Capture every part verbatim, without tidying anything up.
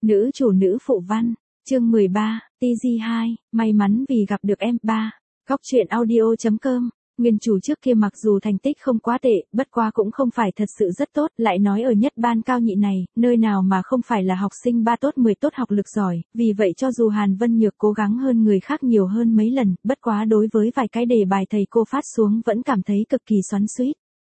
Nữ chủ nữ phụ văn, chương mười ba, tê giê hai, may mắn vì gặp được em. ba. Góc truyện audio chấm com. Nguyên chủ trước kia mặc dù thành tích không quá tệ, bất quá cũng không phải thật sự rất tốt, lại nói ở nhất ban cao nhị này, nơi nào mà không phải là học sinh ba tốt mười tốt học lực giỏi, vì vậy cho dù Hàn Vân Nhược cố gắng hơn người khác nhiều hơn mấy lần, bất quá đối với vài cái đề bài thầy cô phát xuống vẫn cảm thấy cực kỳ xoắn xuýt.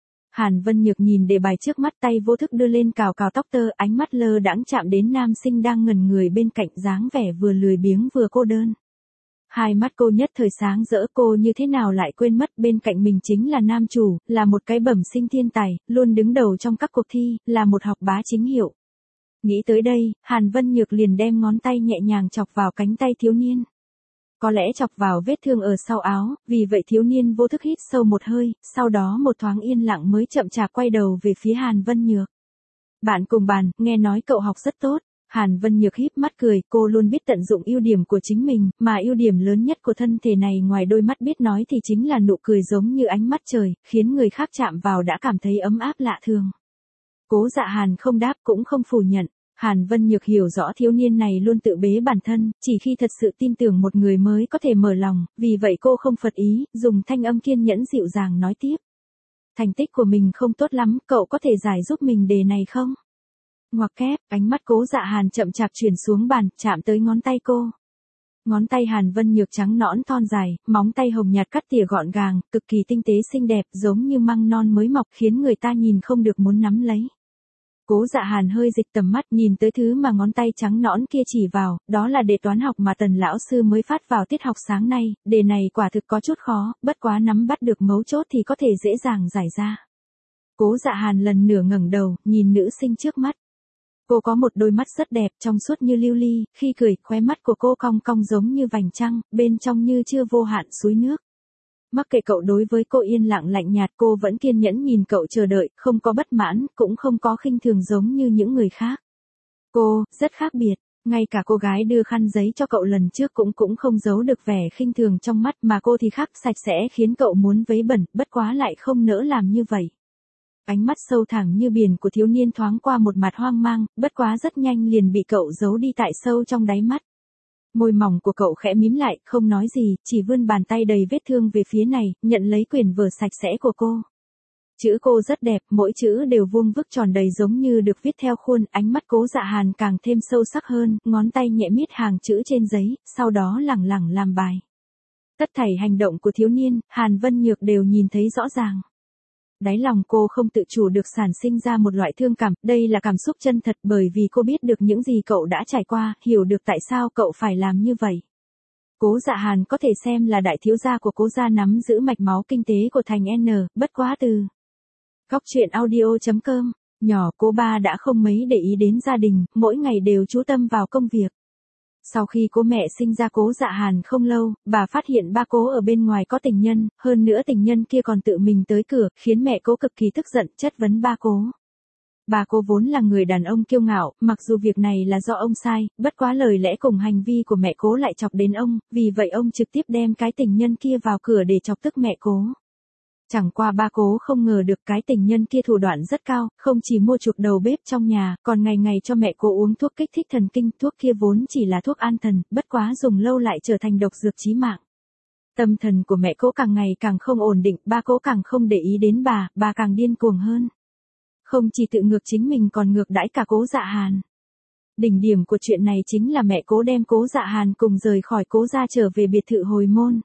Hàn Vân Nhược nhìn đề bài trước mắt, tay vô thức đưa lên cào cào tóc tơ, ánh mắt lơ đãng chạm đến nam sinh đang ngẩn người bên cạnh, dáng vẻ vừa lười biếng vừa cô đơn. Hai mắt cô nhất thời sáng rỡ, cô như thế nào lại quên mất bên cạnh mình chính là nam chủ, là một cái bẩm sinh thiên tài, luôn đứng đầu trong các cuộc thi, là một học bá chính hiệu. Nghĩ tới đây, Hàn Vân Nhược liền đem ngón tay nhẹ nhàng chọc vào cánh tay thiếu niên. Có lẽ chọc vào vết thương ở sau áo, vì vậy thiếu niên vô thức hít sâu một hơi, sau đó một thoáng yên lặng mới chậm chạp quay đầu về phía Hàn Vân Nhược. Bạn cùng bàn, nghe nói cậu học rất tốt. Hàn Vân Nhược híp mắt cười, cô luôn biết tận dụng ưu điểm của chính mình, mà ưu điểm lớn nhất của thân thể này ngoài đôi mắt biết nói thì chính là nụ cười giống như ánh mắt trời, khiến người khác chạm vào đã cảm thấy ấm áp lạ thường. Cố Dạ Hàn không đáp cũng không phủ nhận. Hàn Vân Nhược hiểu rõ thiếu niên này luôn tự bế bản thân, chỉ khi thật sự tin tưởng một người mới có thể mở lòng, vì vậy cô không phật ý, dùng thanh âm kiên nhẫn dịu dàng nói tiếp. Thành tích của mình không tốt lắm, cậu có thể giải giúp mình đề này không? Ngoặc kép, ánh mắt Cố Dạ Hàn chậm chạp chuyển xuống bàn, chạm tới ngón tay cô. Ngón tay Hàn Vân Nhược trắng nõn thon dài, móng tay hồng nhạt cắt tỉa gọn gàng, cực kỳ tinh tế xinh đẹp, giống như măng non mới mọc, khiến người ta nhìn không được muốn nắm lấy. Cố Dạ Hàn hơi dịch tầm mắt nhìn tới thứ mà ngón tay trắng nõn kia chỉ vào, đó là đề toán học mà Tần lão sư mới phát vào tiết học sáng nay, đề này quả thực có chút khó, bất quá nắm bắt được mấu chốt thì có thể dễ dàng giải ra. Cố Dạ Hàn lần nửa ngẩng đầu, nhìn nữ sinh trước mắt. Cô có một đôi mắt rất đẹp, trong suốt như lưu ly, khi cười, khóe mắt của cô cong cong giống như vành trăng, bên trong như chưa vô hạn suối nước. Mặc kệ cậu đối với cô yên lặng lạnh nhạt, cô vẫn kiên nhẫn nhìn cậu chờ đợi, không có bất mãn, cũng không có khinh thường giống như những người khác. Cô, rất khác biệt, ngay cả cô gái đưa khăn giấy cho cậu lần trước cũng cũng không giấu được vẻ khinh thường trong mắt, mà cô thì khác, sạch sẽ khiến cậu muốn vấy bẩn, bất quá lại không nỡ làm như vậy. Ánh mắt sâu thẳm như biển của thiếu niên thoáng qua một mặt hoang mang, bất quá rất nhanh liền bị cậu giấu đi tại sâu trong đáy mắt. Môi mỏng của cậu khẽ mím lại, không nói gì, chỉ vươn bàn tay đầy vết thương về phía này, nhận lấy quyển vở sạch sẽ của cô. Chữ cô rất đẹp, mỗi chữ đều vuông vức tròn đầy giống như được viết theo khuôn, ánh mắt Cố Dạ Hàn càng thêm sâu sắc hơn, ngón tay nhẹ miết hàng chữ trên giấy, sau đó lẳng lặng làm bài. Tất thảy hành động của thiếu niên, Hàn Vân Nhược đều nhìn thấy rõ ràng. Đáy lòng cô không tự chủ được sản sinh ra một loại thương cảm, đây là cảm xúc chân thật bởi vì cô biết được những gì cậu đã trải qua, hiểu được tại sao cậu phải làm như vậy. Cố Dạ Hàn có thể xem là đại thiếu gia của Cố gia, nắm giữ mạch máu kinh tế của thành N, bất quá từ. Góc truyện audio chấm com, nhỏ Cố ba đã không mấy để ý đến gia đình, mỗi ngày đều chú tâm vào công việc. Sau khi Cố mẹ sinh ra Cố Dạ Hàn không lâu, bà phát hiện ba Cố ở bên ngoài có tình nhân, hơn nữa tình nhân kia còn tự mình tới cửa, khiến mẹ Cố cực kỳ tức giận, chất vấn ba Cố. Ba Cố vốn là người đàn ông kiêu ngạo, mặc dù việc này là do ông sai, bất quá lời lẽ cùng hành vi của mẹ Cố lại chọc đến ông, vì vậy ông trực tiếp đem cái tình nhân kia vào cửa để chọc tức mẹ Cố. Chẳng qua ba Cố không ngờ được cái tình nhân kia thủ đoạn rất cao, không chỉ mua chuộc đầu bếp trong nhà, còn ngày ngày cho mẹ Cố uống thuốc kích thích thần kinh, thuốc kia vốn chỉ là thuốc an thần, bất quá dùng lâu lại trở thành độc dược chí mạng. Tâm thần của mẹ Cố càng ngày càng không ổn định, ba Cố càng không để ý đến bà, bà càng điên cuồng hơn. Không chỉ tự ngược chính mình còn ngược đãi cả Cố Dạ Hàn. Đỉnh điểm của chuyện này chính là mẹ Cố đem Cố Dạ Hàn cùng rời khỏi Cố gia trở về biệt thự hồi môn.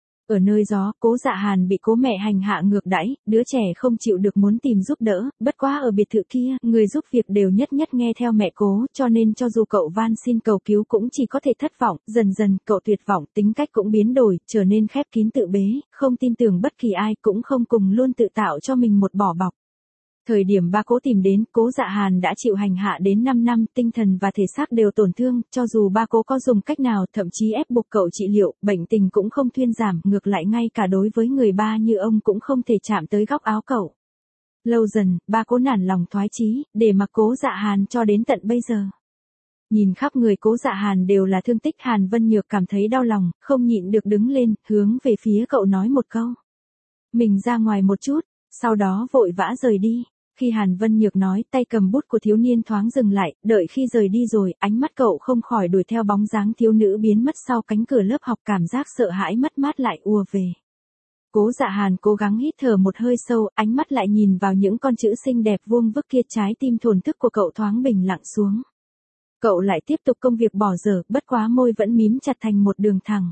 Ở nơi đó, Cố Dạ Hàn bị Cố mẹ hành hạ ngược đãi, đứa trẻ không chịu được muốn tìm giúp đỡ, bất quá ở biệt thự kia, người giúp việc đều nhất nhất nghe theo mẹ Cố, cho nên cho dù cậu van xin cầu cứu cũng chỉ có thể thất vọng, dần dần cậu tuyệt vọng, tính cách cũng biến đổi, trở nên khép kín tự bế, không tin tưởng bất kỳ ai, cũng không cùng luôn tự tạo cho mình một vỏ bọc. Thời điểm ba Cố tìm đến, Cố Dạ Hàn đã chịu hành hạ đến năm năm, tinh thần và thể xác đều tổn thương, cho dù ba Cố có dùng cách nào, thậm chí ép buộc cậu trị liệu, bệnh tình cũng không thuyên giảm, ngược lại ngay cả đối với người ba như ông cũng không thể chạm tới góc áo cậu. Lâu dần, ba Cố nản lòng thoái chí, để mặc Cố Dạ Hàn cho đến tận bây giờ. Nhìn khắp người Cố Dạ Hàn đều là thương tích, Hàn Vân Nhược cảm thấy đau lòng, không nhịn được đứng lên, hướng về phía cậu nói một câu. Mình ra ngoài một chút, sau đó vội vã rời đi. Khi Hàn Vân Nhược nói, tay cầm bút của thiếu niên thoáng dừng lại, đợi khi rời đi rồi, ánh mắt cậu không khỏi đuổi theo bóng dáng thiếu nữ biến mất sau cánh cửa lớp học, cảm giác sợ hãi mất mát lại ùa về. Cố Dạ Hàn cố gắng hít thở một hơi sâu, ánh mắt lại nhìn vào những con chữ xinh đẹp vuông vức kia, trái tim thổn thức của cậu thoáng bình lặng xuống. Cậu lại tiếp tục công việc bỏ dở, bất quá môi vẫn mím chặt thành một đường thẳng.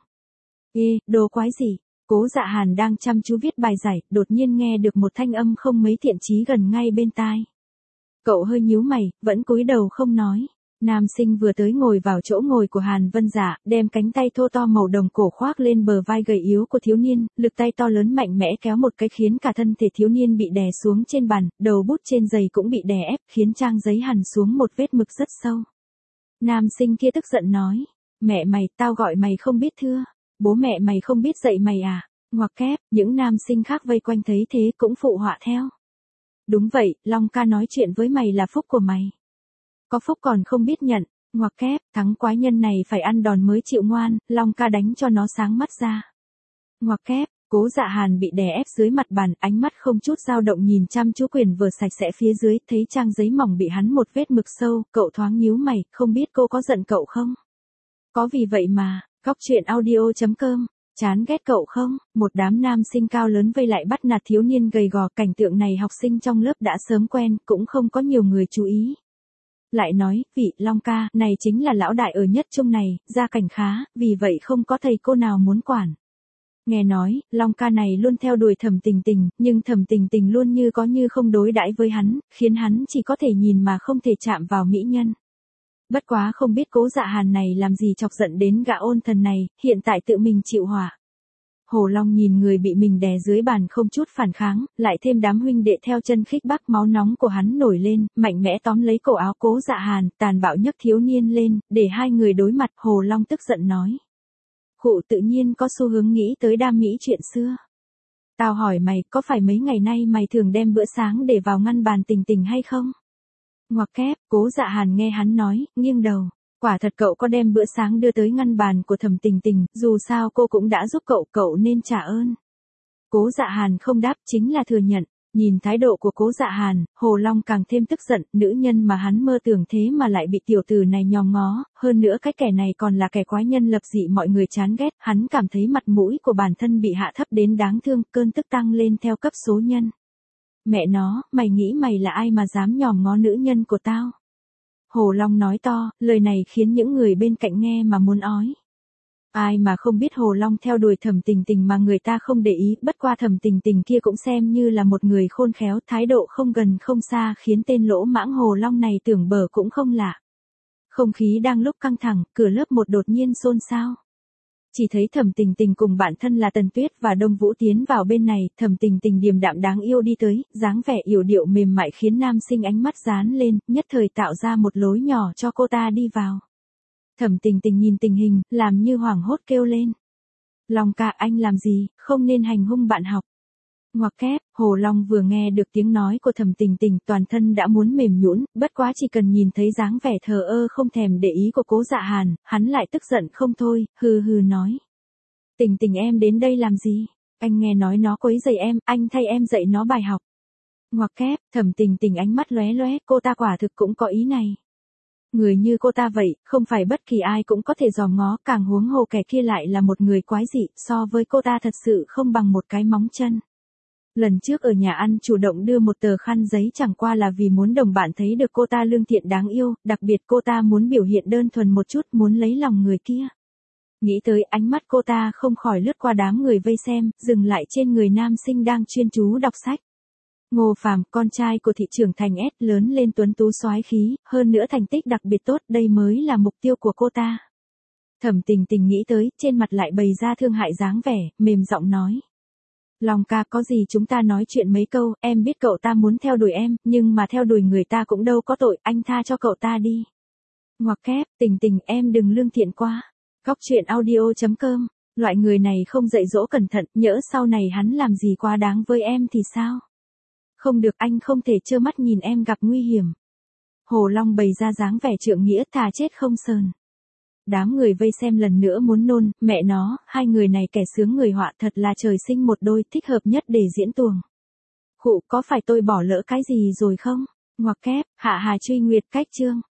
Ê, đồ quái gì? Cố Dạ Hàn đang chăm chú viết bài giải, đột nhiên nghe được một thanh âm không mấy thiện chí gần ngay bên tai. Cậu hơi nhíu mày, vẫn cúi đầu không nói. Nam sinh vừa tới ngồi vào chỗ ngồi của Hàn Vân Dạ, đem cánh tay thô to màu đồng cổ khoác lên bờ vai gầy yếu của thiếu niên, lực tay to lớn mạnh mẽ kéo một cái khiến cả thân thể thiếu niên bị đè xuống trên bàn, đầu bút trên giày cũng bị đè ép, khiến trang giấy hằn xuống một vết mực rất sâu. Nam sinh kia tức giận nói, mẹ mày, tao gọi mày không biết thưa, bố mẹ mày không biết dạy mày à, ngoặc kép, những nam sinh khác vây quanh thấy thế cũng phụ họa theo. Đúng vậy, Long ca nói chuyện với mày là phúc của mày. Có phúc còn không biết nhận, ngoặc kép, thắng quái nhân này phải ăn đòn mới chịu ngoan, Long ca đánh cho nó sáng mắt ra. Ngoặc kép, Cố Dạ Hàn bị đè ép dưới mặt bàn, ánh mắt không chút dao động nhìn chăm chú quyển vở sạch sẽ phía dưới, thấy trang giấy mỏng bị hắn một vết mực sâu, cậu thoáng nhíu mày, không biết cô có giận cậu không? Có vì vậy mà, Góc truyện audio chấm com, chán ghét cậu không? Một đám nam sinh cao lớn vây lại bắt nạt thiếu niên gầy gò, cảnh tượng này học sinh trong lớp đã sớm quen, cũng không có nhiều người chú ý. Lại nói, vị Long ca, này chính là lão đại ở nhất trung này, gia cảnh khá, vì vậy không có thầy cô nào muốn quản. Nghe nói, Long ca này luôn theo đuổi Thẩm Tình Tình, nhưng Thẩm Tình Tình luôn như có như không đối đãi với hắn, khiến hắn chỉ có thể nhìn mà không thể chạm vào mỹ nhân. Bất quá không biết Cố Dạ Hàn này làm gì chọc giận đến gã ôn thần này, hiện tại tự mình chịu họa. Hồ Long nhìn người bị mình đè dưới bàn không chút phản kháng, lại thêm đám huynh đệ theo chân khích bác, máu nóng của hắn nổi lên, mạnh mẽ tóm lấy cổ áo Cố Dạ Hàn, tàn bạo nhấc thiếu niên lên, để hai người đối mặt. Hồ Long tức giận nói. Khụ tự nhiên có xu hướng nghĩ tới đam mỹ chuyện xưa. Tao hỏi mày, có phải mấy ngày nay mày thường đem bữa sáng để vào ngăn bàn Tình Tình hay không? Ngoặc kép, Cố Dạ Hàn nghe hắn nói, nghiêng đầu. Quả thật cậu có đem bữa sáng đưa tới ngăn bàn của Thẩm Tình Tình, dù sao cô cũng đã giúp cậu, cậu nên trả ơn. Cố Dạ Hàn không đáp, chính là thừa nhận. Nhìn thái độ của Cố Dạ Hàn, Hồ Long càng thêm tức giận, nữ nhân mà hắn mơ tưởng thế mà lại bị tiểu tử này nhòm ngó, hơn nữa cái kẻ này còn là kẻ quái nhân lập dị mọi người chán ghét, hắn cảm thấy mặt mũi của bản thân bị hạ thấp đến đáng thương, cơn tức tăng lên theo cấp số nhân. Mẹ nó, mày nghĩ mày là ai mà dám nhòm ngó nữ nhân của tao? Hồ Long nói to, lời này khiến những người bên cạnh nghe mà muốn ói. Ai mà không biết Hồ Long theo đuổi Thẩm Tình Tình mà người ta không để ý, bất qua Thẩm Tình Tình kia cũng xem như là một người khôn khéo, thái độ không gần không xa khiến tên lỗ mãng Hồ Long này tưởng bờ cũng không lạ. Không khí đang lúc căng thẳng, cửa lớp một đột nhiên xôn xao. Chỉ thấy Thẩm Tình Tình cùng bạn thân là Tần Tuyết và Đông Vũ tiến vào bên này, Thẩm Tình Tình điềm đạm đáng yêu đi tới, dáng vẻ yểu điệu mềm mại khiến nam sinh ánh mắt dán lên, nhất thời tạo ra một lối nhỏ cho cô ta đi vào. Thẩm Tình Tình nhìn tình hình, làm như hoảng hốt kêu lên. Long ca, anh làm gì, không nên hành hung bạn học. Ngoặc kép, Hồ Long vừa nghe được tiếng nói của Thẩm Tình Tình, toàn thân đã muốn mềm nhũn, bất quá chỉ cần nhìn thấy dáng vẻ thờ ơ không thèm để ý của Cố Dạ Hàn, hắn lại tức giận không thôi, hừ hừ nói. Tình Tình em đến đây làm gì? Anh nghe nói nó quấy rầy em, anh thay em dạy nó bài học. Ngoặc kép, Thẩm Tình Tình ánh mắt lóe lóe, cô ta quả thực cũng có ý này. Người như cô ta vậy, không phải bất kỳ ai cũng có thể dòm ngó, càng huống hồ kẻ kia lại là một người quái dị, so với cô ta thật sự không bằng một cái móng chân. Lần trước ở nhà ăn chủ động đưa một tờ khăn giấy chẳng qua là vì muốn đồng bạn thấy được cô ta lương thiện đáng yêu, đặc biệt cô ta muốn biểu hiện đơn thuần một chút, muốn lấy lòng người kia. Nghĩ tới, ánh mắt cô ta không khỏi lướt qua đám người vây xem, dừng lại trên người nam sinh đang chuyên chú đọc sách. Ngô Phàm, con trai của thị trưởng thành S, lớn lên tuấn tú soái khí, hơn nữa thành tích đặc biệt tốt, đây mới là mục tiêu của cô ta. Thẩm Tình Tình nghĩ tới, trên mặt lại bày ra thương hại dáng vẻ, mềm giọng nói. Long ca, có gì chúng ta nói chuyện mấy câu, em biết cậu ta muốn theo đuổi em, nhưng mà theo đuổi người ta cũng đâu có tội, anh tha cho cậu ta đi. Ngoặc kép, Tình Tình em đừng lương thiện quá. Góc truyện audio chấm com, loại người này không dạy dỗ cẩn thận, nhỡ sau này hắn làm gì quá đáng với em thì sao? Không được, anh không thể trơ mắt nhìn em gặp nguy hiểm. Hồ Long bày ra dáng vẻ trượng nghĩa, thà chết không sờn. Đám người vây xem lần nữa muốn nôn, mẹ nó, hai người này kẻ sướng người họa, thật là trời sinh một đôi, thích hợp nhất để diễn tuồng. Khụ có phải tôi bỏ lỡ cái gì rồi không? Ngoặc kép, Hạ Hà Truy Nguyệt cách chương.